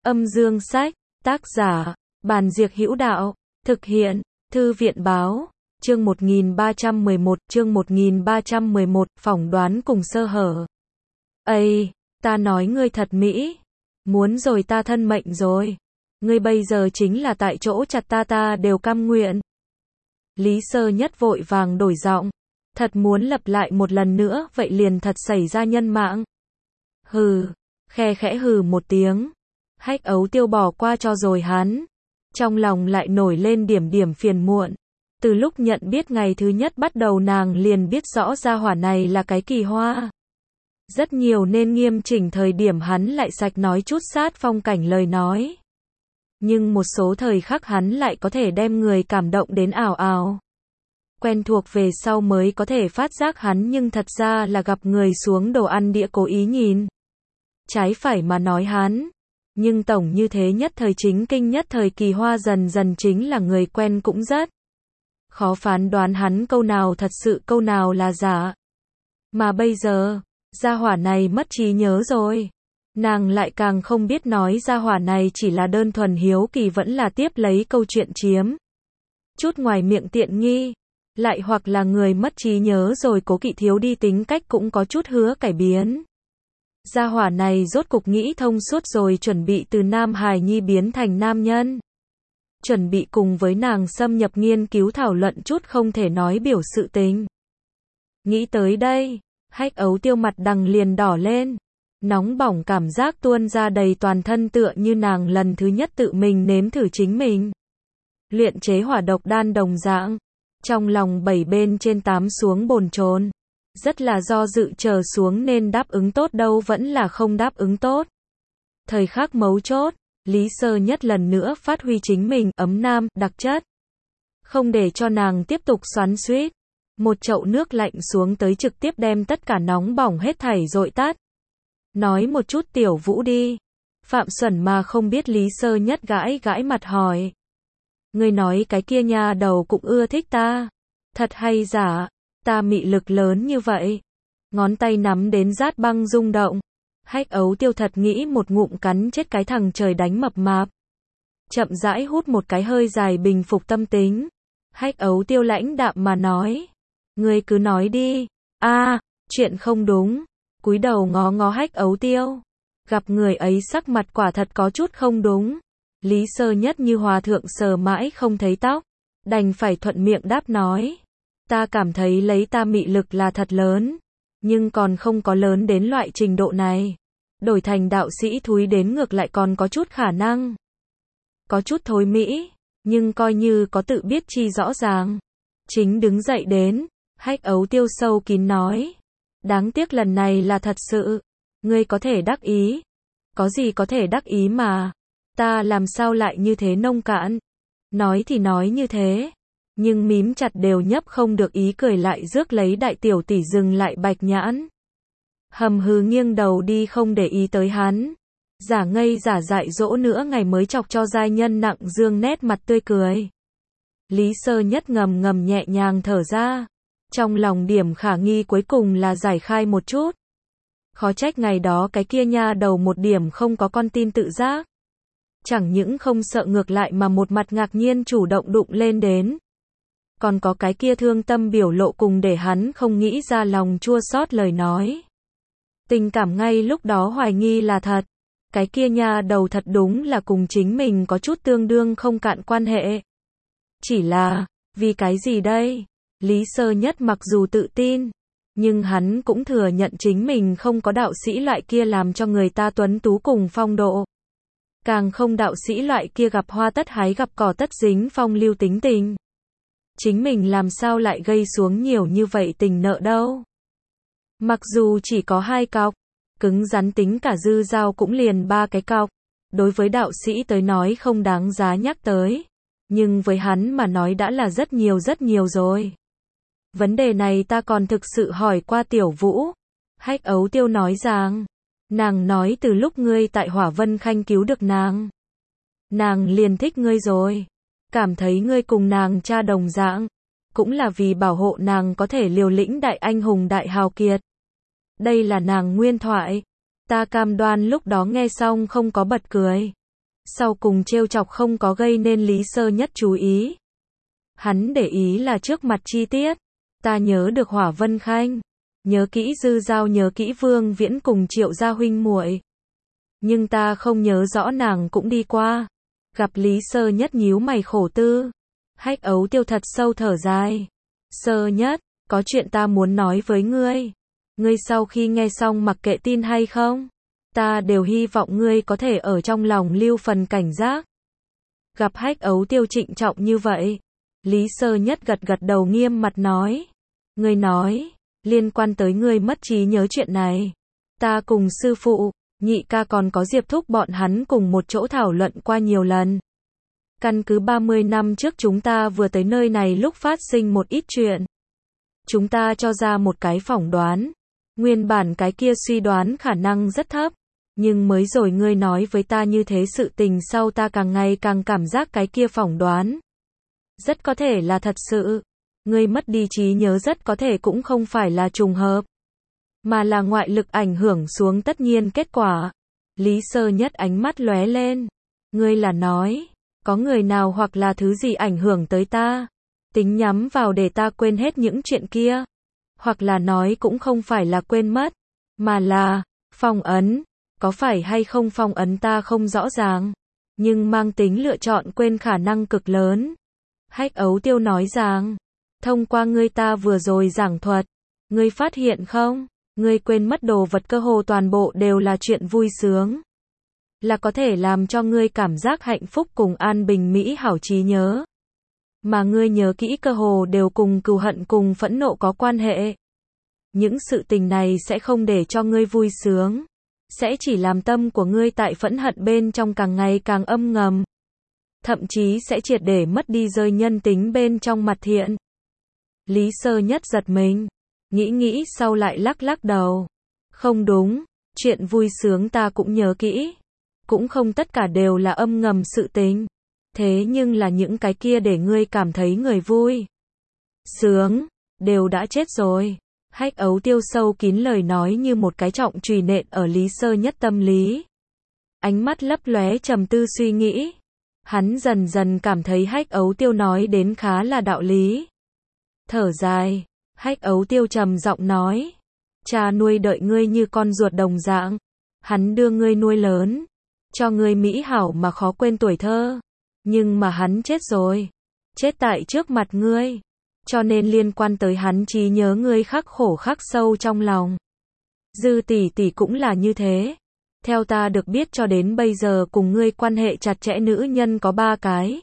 Âm dương sách, tác giả, Bàn Diệc Hữu Đạo, thực hiện, Thư viện Báo, chương 1311, phỏng đoán cùng sơ hở. Ây, ta nói ngươi thật mỹ, muốn rồi ta thân mệnh rồi, ngươi bây giờ chính là tại chỗ chặt ta đều cam nguyện. Lý Sơ Nhất vội vàng đổi giọng, thật muốn lặp lại một lần nữa, vậy liền thật xảy ra nhân mạng. Hừ, khe khẽ hừ một tiếng, Hách Ấu Tiêu bỏ qua cho rồi hắn, trong lòng lại nổi lên điểm phiền muộn. Từ lúc nhận biết ngày thứ nhất bắt đầu nàng liền biết rõ gia hỏa này là cái kỳ hoa. Rất nhiều nên nghiêm chỉnh thời điểm hắn lại sạch nói chút sát phong cảnh lời nói. Nhưng một số thời khắc hắn lại có thể đem người cảm động đến ảo ảo. Quen thuộc về sau mới có thể phát giác hắn nhưng thật ra là gặp người xuống đồ ăn đĩa cố ý nhìn. Trái phải mà nói hắn. Nhưng tổng như thế nhất thời chính kinh nhất thời kỳ hoa dần dần chính là người quen cũng rất khó phán đoán hắn câu nào thật sự câu nào là giả. Mà bây giờ, gia hỏa này mất trí nhớ rồi. Nàng lại càng không biết nói gia hỏa này chỉ là đơn thuần hiếu kỳ vẫn là tiếp lấy câu chuyện chiếm chút ngoài miệng tiện nghi. Lại hoặc là người mất trí nhớ rồi cố kỵ thiếu đi tính cách cũng có chút hứa cải biến. Gia hỏa này rốt cục nghĩ thông suốt rồi chuẩn bị từ nam hài nhi biến thành nam nhân. Chuẩn bị cùng với nàng xâm nhập nghiên cứu thảo luận chút không thể nói biểu sự tình. Nghĩ tới đây, Hách Ấu Tiêu mặt đằng liền đỏ lên. Nóng bỏng cảm giác tuôn ra đầy toàn thân tựa như nàng lần thứ nhất tự mình nếm thử chính mình. Luyện chế hỏa độc đan đồng dạng. Trong lòng 7 bên trên 8 xuống bồn chồn. Rất là do dự chờ xuống nên đáp ứng tốt đâu vẫn là không đáp ứng tốt. Thời khắc mấu chốt, Lý Sơ Nhất lần nữa phát huy chính mình ấm nam, đặc chất. Không để cho nàng tiếp tục xoắn xuýt. Một chậu nước lạnh xuống tới trực tiếp đem tất cả nóng bỏng hết thảy dội tắt. Nói một chút Tiểu Vũ đi. Phạm Xuẩn mà không biết Lý Sơ Nhất gãi gãi mặt hỏi. Ngươi nói cái kia nha đầu cũng ưa thích ta. Thật hay giả, ta mị lực lớn như vậy. Ngón tay nắm đến rát băng rung động. Hách Ấu Tiêu thật nghĩ một ngụm cắn chết cái thằng trời đánh mập mạp. Chậm rãi hút một cái hơi dài bình phục tâm tính. Hách Ấu Tiêu lãnh đạm mà nói. Ngươi cứ nói đi. Chuyện không đúng. Cúi đầu ngó ngó Hách Ấu Tiêu. Gặp người ấy sắc mặt quả thật có chút không đúng. Lý Sơ Nhất như hòa thượng sờ mãi không thấy tóc. Đành phải thuận miệng đáp nói. Ta cảm thấy lấy ta mị lực là thật lớn. Nhưng còn không có lớn đến loại trình độ này. Đổi thành đạo sĩ thúi đến ngược lại còn có chút khả năng. Có chút thối mỹ. Nhưng coi như có tự biết chi rõ ràng. Chính đứng dậy đến. Hách Ấu Tiêu sâu kín nói. Đáng tiếc lần này là thật sự. Ngươi có thể đắc ý. Có gì có thể đắc ý mà. Ta làm sao lại như thế nông cạn. Nói thì nói như thế. Nhưng mím chặt đều nhấp không được ý cười lại rước lấy đại tiểu tỷ dừng lại bạch nhãn. Hầm hừ nghiêng đầu đi không để ý tới hắn. Giả ngây giả dại dỗ nữa ngày mới chọc cho giai nhân nặng dương nét mặt tươi cười. Lý Sơ Nhất ngầm ngầm nhẹ nhàng thở ra. Trong lòng điểm khả nghi cuối cùng là giải khai một chút. Khó trách ngày đó cái kia nha đầu một điểm không có con tin tự giác. Chẳng những không sợ ngược lại mà một mặt ngạc nhiên chủ động đụng lên đến. Còn có cái kia thương tâm biểu lộ cùng để hắn không nghĩ ra lòng chua xót lời nói. Tình cảm ngay lúc đó hoài nghi là thật. Cái kia nha đầu thật đúng là cùng chính mình có chút tương đương không cạn quan hệ. Chỉ là, vì cái gì đây? Lý Sơ Nhất mặc dù tự tin, nhưng hắn cũng thừa nhận chính mình không có đạo sĩ loại kia làm cho người ta tuấn tú cùng phong độ. Càng không đạo sĩ loại kia gặp hoa tất hái gặp cỏ tất dính phong lưu tính tình. Chính mình làm sao lại gây xuống nhiều như vậy tình nợ đâu. Mặc dù chỉ có 2 cọc, cứng rắn tính cả dư dao cũng liền 3 cái cọc. Đối với đạo sĩ tới nói không đáng giá nhắc tới. Nhưng với hắn mà nói đã là rất nhiều rồi. Vấn đề này ta còn thực sự hỏi qua Tiểu Vũ. Hách Ấu Tiêu nói rằng. Nàng nói từ lúc ngươi tại Hỏa Vân Khanh cứu được nàng. Nàng liền thích ngươi rồi. Cảm thấy ngươi cùng nàng cha đồng dạng. Cũng là vì bảo hộ nàng có thể liều lĩnh đại anh hùng đại hào kiệt. Đây là nàng nguyên thoại. Ta cam đoan lúc đó nghe xong không có bật cười. Sau cùng trêu chọc không có gây nên Lý Sơ Nhất chú ý. Hắn để ý là trước mặt chi tiết. Ta nhớ được Hỏa Vân Khanh, nhớ kỹ Dư Giao, nhớ kỹ Vương Viễn cùng Triệu gia huynh muội. Nhưng ta không nhớ rõ nàng cũng đi qua. Gặp Lý Sơ Nhất nhíu mày khổ tư. Hách Ấu Tiêu thật sâu thở dài. Sơ Nhất, có chuyện ta muốn nói với ngươi. Ngươi sau khi nghe xong mặc kệ tin hay không, ta đều hy vọng ngươi có thể ở trong lòng lưu phần cảnh giác. Gặp Hách Ấu Tiêu trịnh trọng như vậy, Lý Sơ Nhất gật gật đầu nghiêm mặt nói. Ngươi nói, liên quan tới ngươi mất trí nhớ chuyện này. Ta cùng sư phụ, nhị ca còn có Diệp thúc bọn hắn cùng một chỗ thảo luận qua nhiều lần. Căn cứ 30 năm trước chúng ta vừa tới nơi này lúc phát sinh một ít chuyện. Chúng ta cho ra một cái phỏng đoán. Nguyên bản cái kia suy đoán khả năng rất thấp. Nhưng mới rồi ngươi nói với ta như thế sự tình sau ta càng ngày càng cảm giác cái kia phỏng đoán rất có thể là thật sự. Ngươi mất đi trí nhớ rất có thể cũng không phải là trùng hợp, mà là ngoại lực ảnh hưởng xuống tất nhiên kết quả. Lý Sơ Nhất ánh mắt lóe lên. Ngươi là nói, có người nào hoặc là thứ gì ảnh hưởng tới ta, tính nhắm vào để ta quên hết những chuyện kia. Hoặc là nói cũng không phải là quên mất, mà là phong ấn. Có phải hay không phong ấn ta không rõ ràng, nhưng mang tính lựa chọn quên khả năng cực lớn. Hách Ấu Tiêu nói rằng, thông qua ngươi ta vừa rồi giảng thuật, ngươi phát hiện không, ngươi quên mất đồ vật cơ hồ toàn bộ đều là chuyện vui sướng. Là có thể làm cho ngươi cảm giác hạnh phúc cùng an bình mỹ hảo trí nhớ. Mà ngươi nhớ kỹ cơ hồ đều cùng cừu hận cùng phẫn nộ có quan hệ. Những sự tình này sẽ không để cho ngươi vui sướng, sẽ chỉ làm tâm của ngươi tại phẫn hận bên trong càng ngày càng âm ngầm. Thậm chí sẽ triệt để mất đi rơi nhân tính bên trong mặt thiện. Lý Sơ Nhất giật mình, nghĩ sau lại lắc lắc đầu. Không đúng, chuyện vui sướng ta cũng nhớ kỹ. Cũng không tất cả đều là âm ngầm sự tình. Thế nhưng là những cái kia để ngươi cảm thấy người vui sướng, đều đã chết rồi. Hách Ấu Tiêu sâu kín lời nói như một cái trọng chùy nện ở Lý Sơ Nhất tâm lý. Ánh mắt lấp lóe trầm tư suy nghĩ. Hắn dần dần cảm thấy Hách Ấu Tiêu nói đến khá là đạo lý. Thở dài, Hách Ấu Tiêu trầm giọng nói. Cha nuôi đợi ngươi như con ruột đồng dạng. Hắn đưa ngươi nuôi lớn, cho ngươi mỹ hảo mà khó quên tuổi thơ. Nhưng mà hắn chết rồi. Chết tại trước mặt ngươi. Cho nên liên quan tới hắn trí nhớ ngươi khắc khổ khắc sâu trong lòng. Dư tỷ tỷ cũng là như thế. Theo ta được biết cho đến bây giờ cùng ngươi quan hệ chặt chẽ nữ nhân có 3 cái.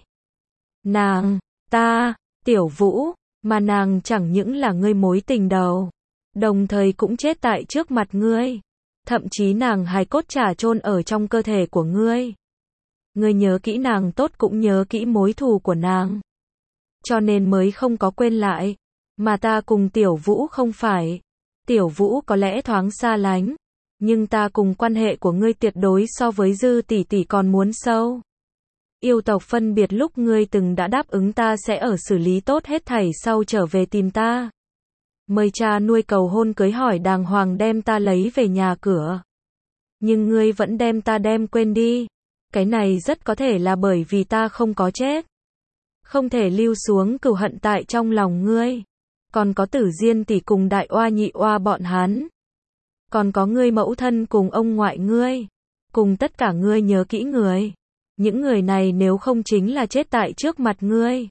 Nàng, ta, Tiểu Vũ, mà nàng chẳng những là ngươi mối tình đầu, đồng thời cũng chết tại trước mặt ngươi. Thậm chí nàng hài cốt chả chôn ở trong cơ thể của ngươi. Ngươi nhớ kỹ nàng tốt cũng nhớ kỹ mối thù của nàng. Cho nên mới không có quên lại. Mà ta cùng Tiểu Vũ không phải. Tiểu Vũ có lẽ thoáng xa lánh. Nhưng ta cùng quan hệ của ngươi tuyệt đối so với Dư tỷ tỷ còn muốn sâu. Yêu tộc phân biệt lúc ngươi từng đã đáp ứng ta sẽ ở xử lý tốt hết thảy sau trở về tìm ta. Mời cha nuôi cầu hôn cưới hỏi đàng hoàng đem ta lấy về nhà cửa. Nhưng ngươi vẫn đem ta đem quên đi. Cái này rất có thể là bởi vì ta không có chết. Không thể lưu xuống cừu hận tại trong lòng ngươi. Còn có Tử Diên tỷ cùng Đại Oa Nhị Oa bọn hắn. Còn có ngươi mẫu thân cùng ông ngoại ngươi. Cùng tất cả ngươi nhớ kỹ người. Những người này nếu không chính là chết tại trước mặt ngươi.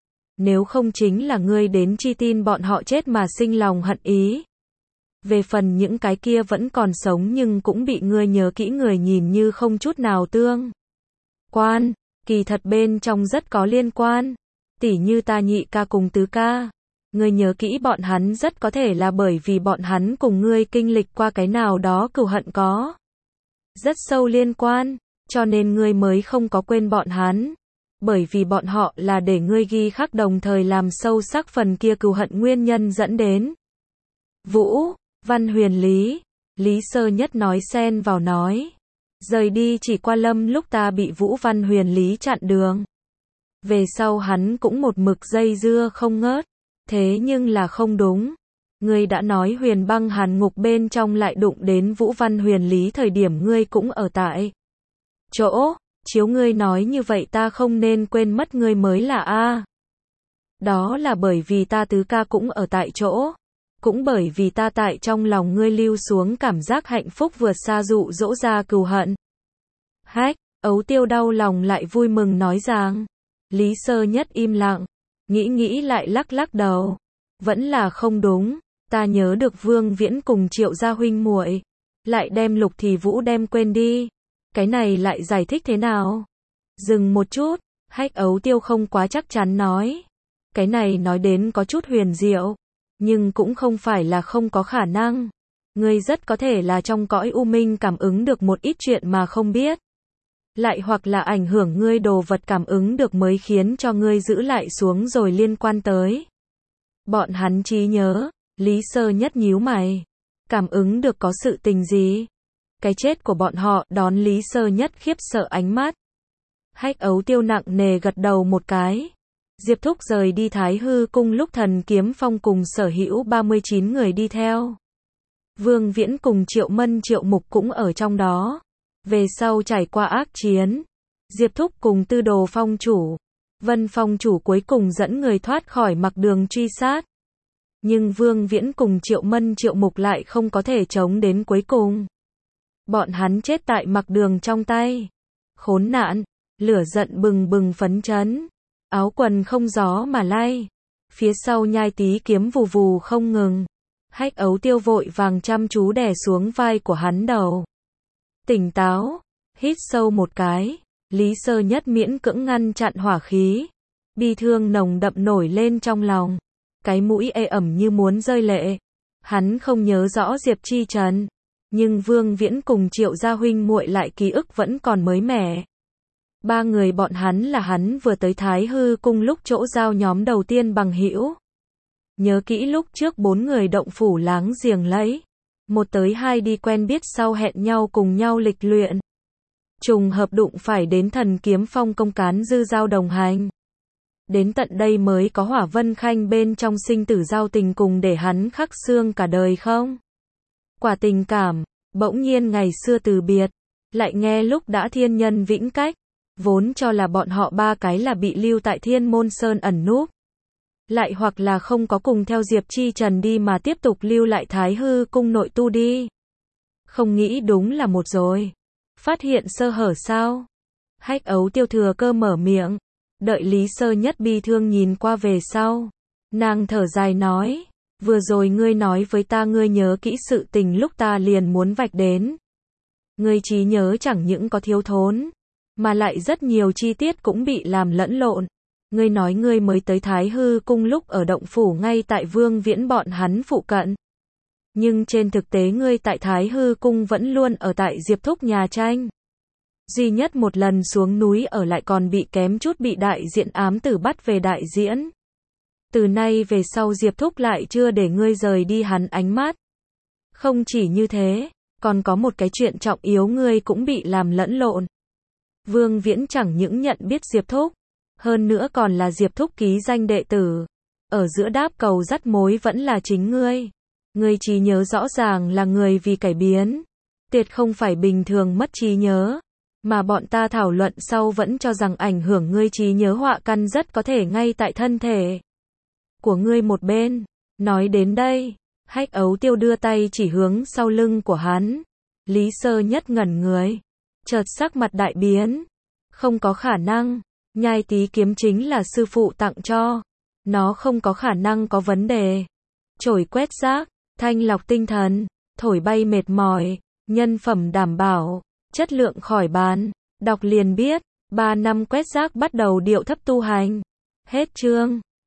Nếu không chính là ngươi đến chi tin bọn họ chết mà sinh lòng hận ý. Về phần những cái kia vẫn còn sống nhưng cũng bị ngươi nhớ kỹ người nhìn như không chút nào tương quan, kỳ thật bên trong rất có liên quan. Tỉ như ta nhị ca cùng tứ ca. Ngươi nhớ kỹ bọn hắn rất có thể là bởi vì bọn hắn cùng ngươi kinh lịch qua cái nào đó cừu hận có rất sâu liên quan, cho nên ngươi mới không có quên bọn hắn. Bởi vì bọn họ là để ngươi ghi khắc đồng thời làm sâu sắc phần kia cừu hận nguyên nhân dẫn đến. Vũ, Văn Huyền Lý, Lý Sơ Nhất nói xen vào nói. Rời đi chỉ qua lâm lúc ta bị Vũ Văn Huyền Lý chặn đường. Về sau hắn cũng một mực dây dưa không ngớt. Thế nhưng là không đúng. Ngươi đã nói Huyền Băng Hàn Ngục bên trong lại đụng đến Vũ Văn Huyền Lý thời điểm ngươi cũng ở tại chỗ. Chiếu ngươi nói như vậy ta không nên quên mất ngươi mới là a. Đó là bởi vì ta tứ ca cũng ở tại chỗ. Cũng bởi vì ta tại trong lòng ngươi lưu xuống cảm giác hạnh phúc vượt xa dụ dỗ ra cừu hận. Hách, Ấu Tiêu đau lòng lại vui mừng nói rằng. Lý Sơ Nhất im lặng, nghĩ lại lắc lắc đầu. Vẫn là không đúng, ta nhớ được Vương Viễn cùng Triệu gia huynh muội, lại đem Lục Thì Vũ đem quên đi. Cái này lại giải thích thế nào? Dừng một chút, Hách Ấu Tiêu không quá chắc chắn nói. Cái này nói đến có chút huyền diệu, nhưng cũng không phải là không có khả năng. Ngươi rất có thể là trong cõi u minh cảm ứng được một ít chuyện mà không biết. Lại hoặc là ảnh hưởng ngươi đồ vật cảm ứng được mới khiến cho ngươi giữ lại xuống rồi liên quan tới. Bọn hắn trí nhớ, Lý Sơ Nhất nhíu mày. Cảm ứng được có sự tình gì? Cái chết của bọn họ đón Lý Sơ Nhất khiếp sợ ánh mắt. Hách Ấu Tiêu nặng nề gật đầu một cái. Diệp Thúc rời đi Thái Hư cung lúc Thần Kiếm Phong cùng sở hữu 39 người đi theo. Vương Viễn cùng Triệu Mân Triệu Mục cũng ở trong đó. Về sau trải qua ác chiến, Diệp Thúc cùng Tư Đồ Phong chủ, Vân Phong chủ cuối cùng dẫn người thoát khỏi Mặc Đường truy sát. Nhưng Vương Viễn cùng Triệu Mân Triệu Mục lại không có thể chống đến cuối cùng. Bọn hắn chết tại Mặc Đường trong tay. Khốn nạn, lửa giận bừng bừng phấn chấn. Áo quần không gió mà lay. Phía sau Nhai Tý kiếm vù vù không ngừng. Hách Ấu Tiêu vội vàng chăm chú đè xuống vai của hắn đầu. Tỉnh táo, hít sâu một cái. Lý Sơ Nhất miễn cưỡng ngăn chặn hỏa khí. Bi thương nồng đậm nổi lên trong lòng. Cái mũi ê ẩm như muốn rơi lệ. Hắn không nhớ rõ Diệp Chi Trần, nhưng Vương Viễn cùng Triệu gia huynh muội lại ký ức vẫn còn mới mẻ. Ba người bọn hắn là hắn vừa tới Thái Hư cung lúc chỗ giao nhóm đầu tiên bằng hữu. Nhớ kỹ lúc trước 4 người động phủ láng giềng lấy. 1 tới 2 đi quen biết sau hẹn nhau cùng nhau lịch luyện. Trùng hợp đụng phải đến Thần Kiếm Phong công cán dư giao đồng hành. Đến tận đây mới có Hỏa Vân Khanh bên trong sinh tử giao tình cùng để hắn khắc xương cả đời không? Quả tình cảm, bỗng nhiên ngày xưa từ biệt, lại nghe lúc đã thiên nhân vĩnh cách, vốn cho là bọn họ ba cái là bị lưu tại Thiên Môn Sơn ẩn núp. Lại hoặc là không có cùng theo Diệp Chi Trần đi mà tiếp tục lưu lại Thái Hư cung nội tu đi. Không nghĩ đúng là một rồi. Phát hiện sơ hở sao? Hách Ấu Tiêu thừa cơ mở miệng. Đợi Lý Sơ Nhất bi thương nhìn qua về sau. Nàng thở dài nói. Vừa rồi ngươi nói với ta ngươi nhớ kỹ sự tình lúc ta liền muốn vạch đến. Ngươi trí nhớ chẳng những có thiếu thốn, mà lại rất nhiều chi tiết cũng bị làm lẫn lộn. Ngươi nói ngươi mới tới Thái Hư cung lúc ở động phủ ngay tại Vương Viễn bọn hắn phụ cận. Nhưng trên thực tế ngươi tại Thái Hư cung vẫn luôn ở tại Diệp Thúc nhà tranh. Duy nhất một lần xuống núi ở lại còn bị kém chút bị đại diện ám tử bắt về đại diễn. Từ nay về sau Diệp Thúc lại chưa để ngươi rời đi hắn ánh mắt. Không chỉ như thế, còn có một cái chuyện trọng yếu ngươi cũng bị làm lẫn lộn. Vương Viễn chẳng những nhận biết Diệp Thúc, hơn nữa còn là Diệp Thúc ký danh đệ tử. Ở giữa đáp cầu dắt mối vẫn là chính ngươi. Ngươi trí nhớ rõ ràng là người vì cải biến. Tuyệt không phải bình thường mất trí nhớ. Mà bọn ta thảo luận sau vẫn cho rằng ảnh hưởng ngươi trí nhớ họa căn rất có thể ngay tại thân thể của ngươi một bên. Nói đến đây, Hách Ấu Tiêu đưa tay chỉ hướng sau lưng của hắn. Lý Sơ Nhất ngẩn người. Chợt sắc mặt đại biến. Không có khả năng. Nhai Tý kiếm chính là sư phụ tặng cho. Nó không có khả năng có vấn đề. Chổi quét rác, thanh lọc tinh thần, thổi bay mệt mỏi, nhân phẩm đảm bảo, chất lượng khỏi bàn. Đọc liền biết, 3 năm quét rác bắt đầu điệu thấp tu hành. Hết chương.